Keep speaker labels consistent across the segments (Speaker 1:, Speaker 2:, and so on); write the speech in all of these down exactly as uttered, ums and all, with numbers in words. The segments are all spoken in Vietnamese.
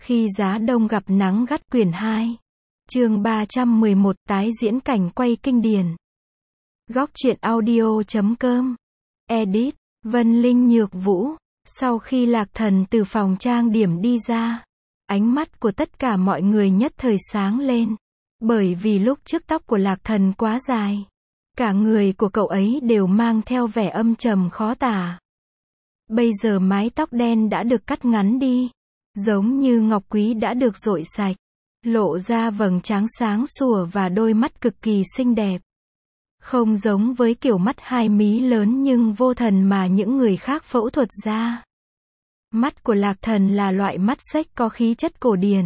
Speaker 1: Khi giá đông gặp nắng gắt quyển hai. Chương ba trăm mười một tái diễn cảnh quay kinh điển. Góc truyện audio chấm com. Edit, Vân Linh Nhược Vũ. Sau khi Lạc Thần từ phòng trang điểm đi ra, ánh mắt của tất cả mọi người nhất thời sáng lên. Bởi vì lúc trước tóc của Lạc Thần quá dài. Cả người của cậu ấy đều mang theo vẻ âm trầm khó tả. Bây giờ mái tóc đen đã được cắt ngắn đi. Giống như ngọc quý đã được rội sạch. Lộ ra vầng trán sáng sủa và đôi mắt cực kỳ xinh đẹp. Không giống với kiểu mắt hai mí lớn nhưng vô thần mà những người khác phẫu thuật ra. Mắt của Lạc Thần là loại mắt xếch có khí chất cổ điển.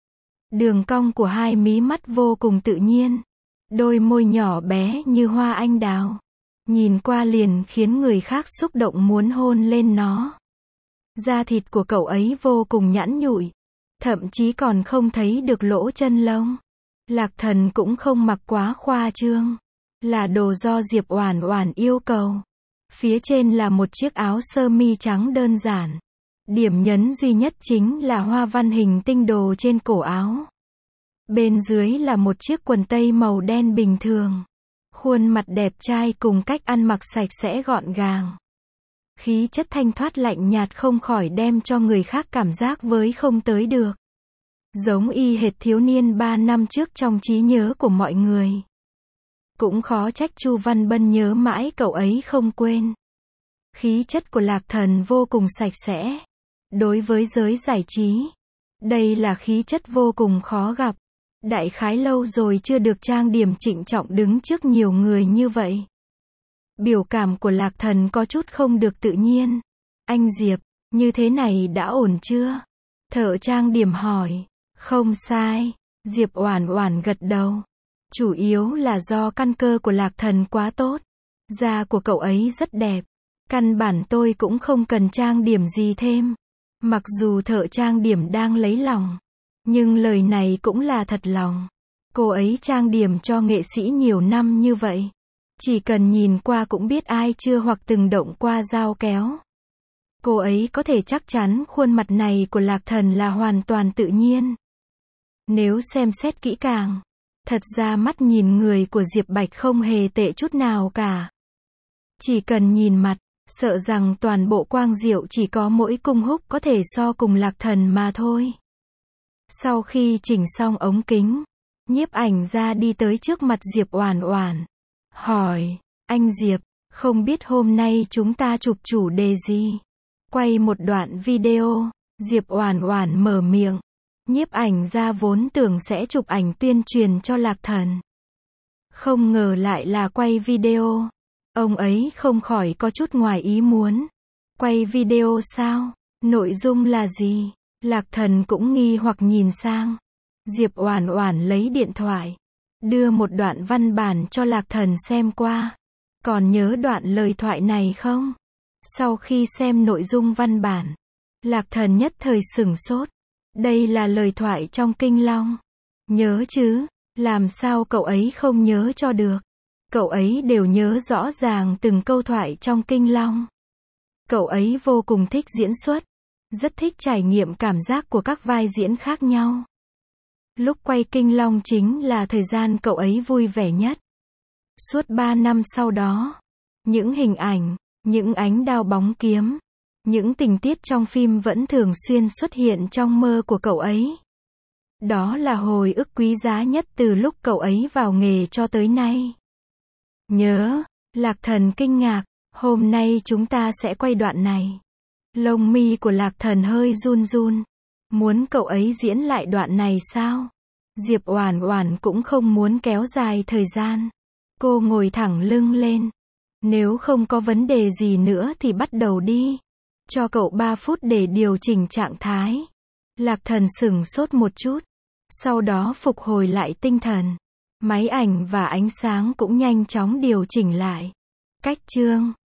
Speaker 1: Đường cong của hai mí mắt vô cùng tự nhiên. Đôi môi nhỏ bé như hoa anh đào. Nhìn qua liền khiến người khác xúc động muốn hôn lên nó. Da thịt của cậu ấy vô cùng nhẵn nhụi. Thậm chí còn không thấy được lỗ chân lông. Lạc Thần cũng không mặc quá khoa trương. Là đồ do Diệp Oản Oản yêu cầu. Phía trên là một chiếc áo sơ mi trắng đơn giản. Điểm nhấn duy nhất chính là hoa văn hình tinh đồ trên cổ áo. Bên dưới là một chiếc quần tây màu đen bình thường. Khuôn mặt đẹp trai cùng cách ăn mặc sạch sẽ gọn gàng. Khí chất thanh thoát lạnh nhạt không khỏi đem cho người khác cảm giác với không tới được. Giống y hệt thiếu niên ba năm trước trong trí nhớ của mọi người. Cũng khó trách Chu Văn Bân nhớ mãi cậu ấy không quên. Khí chất của Lạc Thần vô cùng sạch sẽ. Đối với giới giải trí, đây là khí chất vô cùng khó gặp. Đại khái lâu rồi chưa được trang điểm trịnh trọng đứng trước nhiều người như vậy. Biểu cảm của Lạc Thần có chút không được tự nhiên. Anh Diệp, như thế này đã ổn chưa? Thợ trang điểm hỏi. Không sai. Diệp Oản Oản gật đầu. Chủ yếu là do căn cơ của Lạc Thần quá tốt. Da của cậu ấy rất đẹp. Căn bản tôi cũng không cần trang điểm gì thêm. Mặc dù thợ trang điểm đang lấy lòng. Nhưng lời này cũng là thật lòng. Cô ấy trang điểm cho nghệ sĩ nhiều năm như vậy. Chỉ cần nhìn qua cũng biết ai chưa hoặc từng động qua dao kéo. Cô ấy có thể chắc chắn khuôn mặt này của Lạc Thần là hoàn toàn tự nhiên. Nếu xem xét kỹ càng, thật ra mắt nhìn người của Diệp Bạch không hề tệ chút nào cả. Chỉ cần nhìn mặt, sợ rằng toàn bộ Quang Diệu chỉ có mỗi Cung Húc có thể so cùng Lạc Thần mà thôi. Sau khi chỉnh xong ống kính, nhiếp ảnh ra đi tới trước mặt Diệp Oản Oản. Hỏi, anh Diệp, không biết hôm nay chúng ta chụp chủ đề gì? Quay một đoạn video, Diệp Oản Oản mở miệng. Nhiếp ảnh ra vốn tưởng sẽ chụp ảnh tuyên truyền cho Lạc Thần. Không ngờ lại là quay video. Ông ấy không khỏi có chút ngoài ý muốn. Quay video sao? Nội dung là gì? Lạc Thần cũng nghi hoặc nhìn sang. Diệp Oản Oản lấy điện thoại. Đưa một đoạn văn bản cho Lạc Thần xem qua. Còn nhớ đoạn lời thoại này không? Sau khi xem nội dung văn bản, Lạc Thần nhất thời sửng sốt. Đây là lời thoại trong Kinh Long. Nhớ chứ, làm sao cậu ấy không nhớ cho được. Cậu ấy đều nhớ rõ ràng từng câu thoại trong Kinh Long. Cậu ấy vô cùng thích diễn xuất. Rất thích trải nghiệm cảm giác của các vai diễn khác nhau. Lúc quay Kinh Long chính là thời gian cậu ấy vui vẻ nhất. Suốt ba năm sau đó, những hình ảnh, những ánh đao bóng kiếm, những tình tiết trong phim vẫn thường xuyên xuất hiện trong mơ của cậu ấy. Đó là hồi ức quý giá nhất từ lúc cậu ấy vào nghề cho tới nay. Nhớ, Lạc Thần kinh ngạc, hôm nay chúng ta sẽ quay đoạn này. Lông mi của Lạc Thần hơi run run. Muốn cậu ấy diễn lại đoạn này sao? Diệp Oản Oản cũng không muốn kéo dài thời gian. Cô ngồi thẳng lưng lên. Nếu không có vấn đề gì nữa thì bắt đầu đi. Cho cậu ba phút để điều chỉnh trạng thái. Lạc Thần sửng sốt một chút. Sau đó phục hồi lại tinh thần. Máy ảnh và ánh sáng cũng nhanh chóng điều chỉnh lại. Cách chương.